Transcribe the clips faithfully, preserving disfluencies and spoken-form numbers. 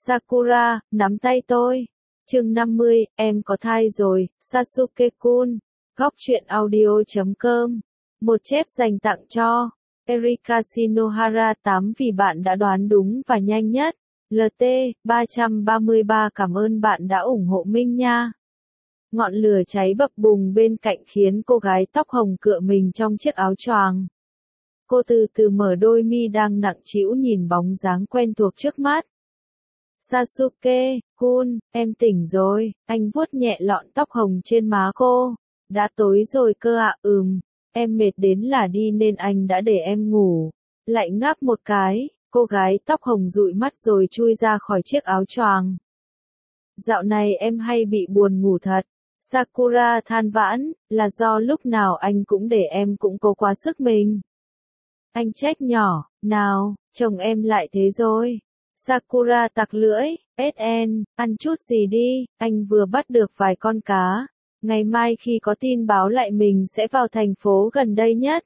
Sakura, nắm tay tôi. Chương năm mươi, em có thai rồi, Sasuke-kun. Góc truyện audio chấm com. Một chép dành tặng cho Erika Shinohara tám vì bạn đã đoán đúng và nhanh nhất. lờ tê ba ba ba cảm ơn bạn đã ủng hộ Minh nha. Ngọn lửa cháy bập bùng bên cạnh khiến cô gái tóc hồng cựa mình trong chiếc áo choàng. Cô từ từ mở đôi mi đang nặng trĩu nhìn bóng dáng quen thuộc trước mắt. Sasuke-kun, em tỉnh rồi, anh vuốt nhẹ lọn tóc hồng trên má cô. Đã tối rồi cơ ạ, ừm, em mệt đến là đi nên anh đã để em ngủ. Lại ngáp một cái, cô gái tóc hồng dụi mắt rồi chui ra khỏi chiếc áo choàng. Dạo này em hay bị buồn ngủ thật. Sakura than vãn, là do lúc nào anh cũng để em cũng cố quá sức mình. Anh trách nhỏ, nào, chồng em lại thế rồi. Sakura tặc lưỡi, ét en, ăn chút gì đi, anh vừa bắt được vài con cá. Ngày mai khi có tin báo lại mình sẽ vào thành phố gần đây nhất.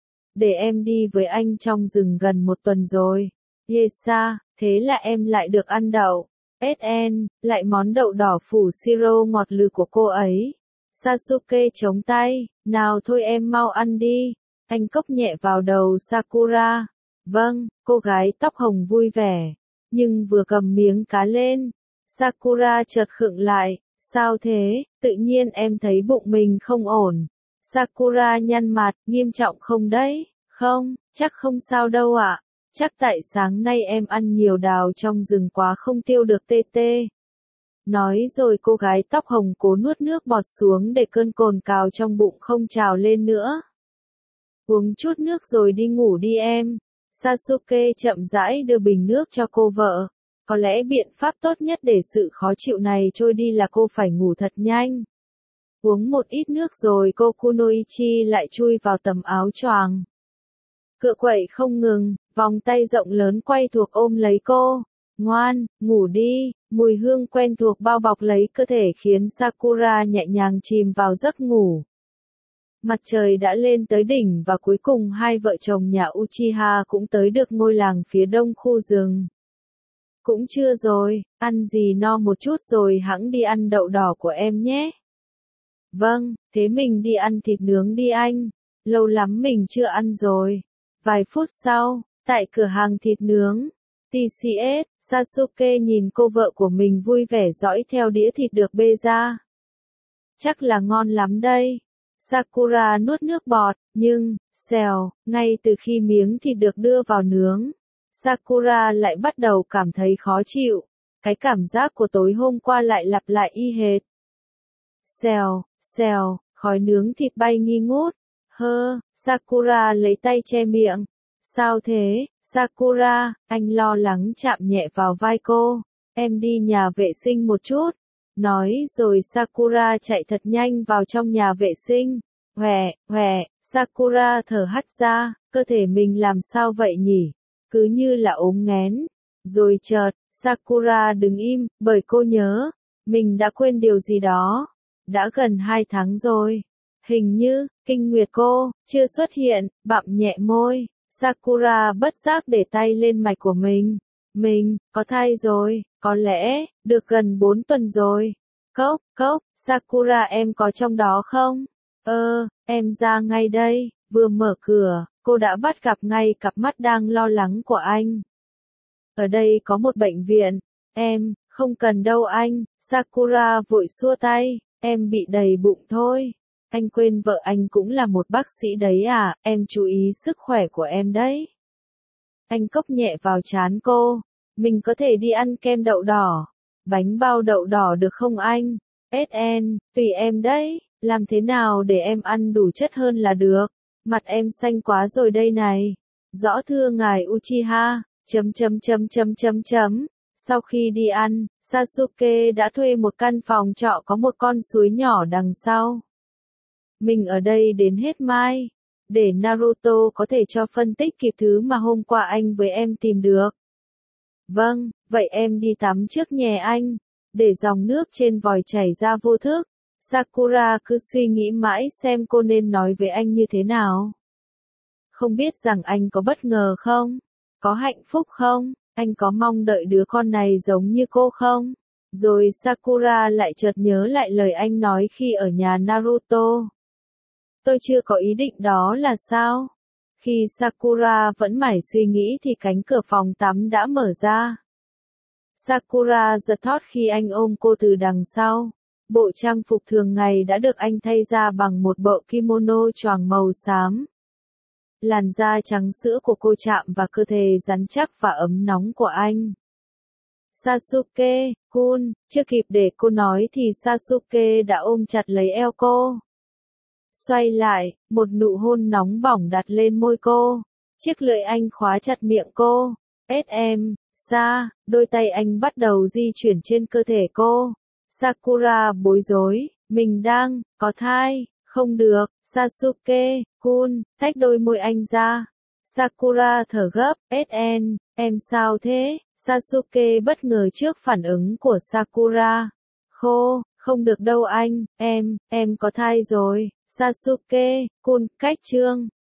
Để em đi với anh trong rừng gần một tuần rồi. Yesa, thế là em lại được ăn đậu. ét en, lại món đậu đỏ phủ siro ngọt lừ của cô ấy. Sasuke chống tay, nào thôi em mau ăn đi. Anh cốc nhẹ vào đầu Sakura. Vâng, cô gái tóc hồng vui vẻ. Nhưng vừa cầm miếng cá lên, Sakura chợt khựng lại. Sao thế, tự nhiên em thấy bụng mình không ổn. Sakura nhăn mặt, nghiêm trọng không đấy? Không, chắc không sao đâu ạ. Chắc tại sáng nay em ăn nhiều đào trong rừng quá không tiêu được tê tê. Nói rồi cô gái tóc hồng cố nuốt nước bọt xuống để cơn cồn cào trong bụng không trào lên nữa. Uống chút nước rồi đi ngủ đi em. Sasuke chậm rãi đưa bình nước cho cô vợ. Có lẽ biện pháp tốt nhất để sự khó chịu này trôi đi là cô phải ngủ thật nhanh. Uống một ít nước rồi cô Kunoichi lại chui vào tấm áo choàng. Cựa quậy không ngừng, vòng tay rộng lớn quay thuộc ôm lấy cô. Ngoan, ngủ đi, mùi hương quen thuộc bao bọc lấy cơ thể khiến Sakura nhẹ nhàng chìm vào giấc ngủ. Mặt trời đã lên tới đỉnh và cuối cùng hai vợ chồng nhà Uchiha cũng tới được ngôi làng phía đông khu rừng. Cũng trưa rồi, ăn gì no một chút rồi hẵng đi ăn đậu đỏ của em nhé. Vâng, thế mình đi ăn thịt nướng đi anh. Lâu lắm mình chưa ăn rồi. Vài phút sau, tại cửa hàng thịt nướng, tê xê ét, Sasuke nhìn cô vợ của mình vui vẻ dõi theo đĩa thịt được bê ra. Chắc là ngon lắm đây. Sakura nuốt nước bọt, nhưng, xèo, ngay từ khi miếng thịt được đưa vào nướng, Sakura lại bắt đầu cảm thấy khó chịu. Cái cảm giác của tối hôm qua lại lặp lại y hệt. Xèo, xèo, khói nướng thịt bay nghi ngút. Hơ, Sakura lấy tay che miệng. Sao thế, Sakura, anh lo lắng chạm nhẹ vào vai cô. Em đi nhà vệ sinh một chút. Nói rồi Sakura chạy thật nhanh vào trong nhà vệ sinh. Hòe, hòe, Sakura thở hắt ra, cơ thể mình làm sao vậy nhỉ? Cứ như là ốm nghén. Rồi chợt, Sakura đứng im, bởi cô nhớ, mình đã quên điều gì đó. Đã gần hai tháng rồi. Hình như, kinh nguyệt cô, chưa xuất hiện, bặm nhẹ môi. Sakura bất giác để tay lên mạch của mình. Mình, có thai rồi, có lẽ, được gần bốn tuần rồi. Cốc, cốc, Sakura em có trong đó không? Ơ, em ra ngay đây. Vừa mở cửa, cô đã bắt gặp ngay cặp mắt đang lo lắng của anh. Ở đây có một bệnh viện. Em, không cần đâu anh. Sakura vội xua tay. Em bị đầy bụng thôi. Anh quên vợ anh cũng là một bác sĩ đấy à, em chú ý sức khỏe của em đấy. Anh cốc nhẹ vào trán cô. Mình có thể đi ăn kem đậu đỏ. Bánh bao đậu đỏ được không anh? ét en, tùy em đấy. Làm thế nào để em ăn đủ chất hơn là được. Mặt em xanh quá rồi đây này. Rõ thưa ngài Uchiha, chấm chấm chấm chấm chấm chấm. Sau khi đi ăn, Sasuke đã thuê một căn phòng trọ có một con suối nhỏ đằng sau. Mình ở đây đến hết mai. Để Naruto có thể cho phân tích kịp thứ mà hôm qua anh với em tìm được. Vâng, vậy em đi tắm trước nhé anh. Để dòng nước trên vòi chảy ra vô thức. Sakura cứ suy nghĩ mãi xem cô nên nói với anh như thế nào. Không biết rằng anh có bất ngờ không? Có hạnh phúc không? anh có mong đợi đứa con này giống như cô không? Rồi Sakura lại chợt nhớ lại lời anh nói khi ở nhà Naruto. Tôi chưa có ý định đó là sao? Khi Sakura vẫn mải suy nghĩ thì cánh cửa phòng tắm đã mở ra. Sakura giật thót khi anh ôm cô từ đằng sau. Bộ trang phục thường ngày đã được anh thay ra bằng một bộ kimono choàng màu xám. Làn da trắng sữa của cô chạm vào cơ thể rắn chắc và ấm nóng của anh. Sasuke-kun, chưa kịp để cô nói thì Sasuke đã ôm chặt lấy eo cô. Xoay lại, một nụ hôn nóng bỏng đặt lên môi cô. Chiếc lưỡi anh khóa chặt miệng cô. ét em, Sa, đôi tay anh bắt đầu di chuyển trên cơ thể cô. Sakura bối rối, mình đang, có thai, không được, Sasuke-kun, tách đôi môi anh ra. Sakura thở gấp, ét en, em sao thế? Sasuke bất ngờ trước phản ứng của Sakura. Khô, không được đâu anh, em, em có thai rồi. Sasuke-kun, cách chương.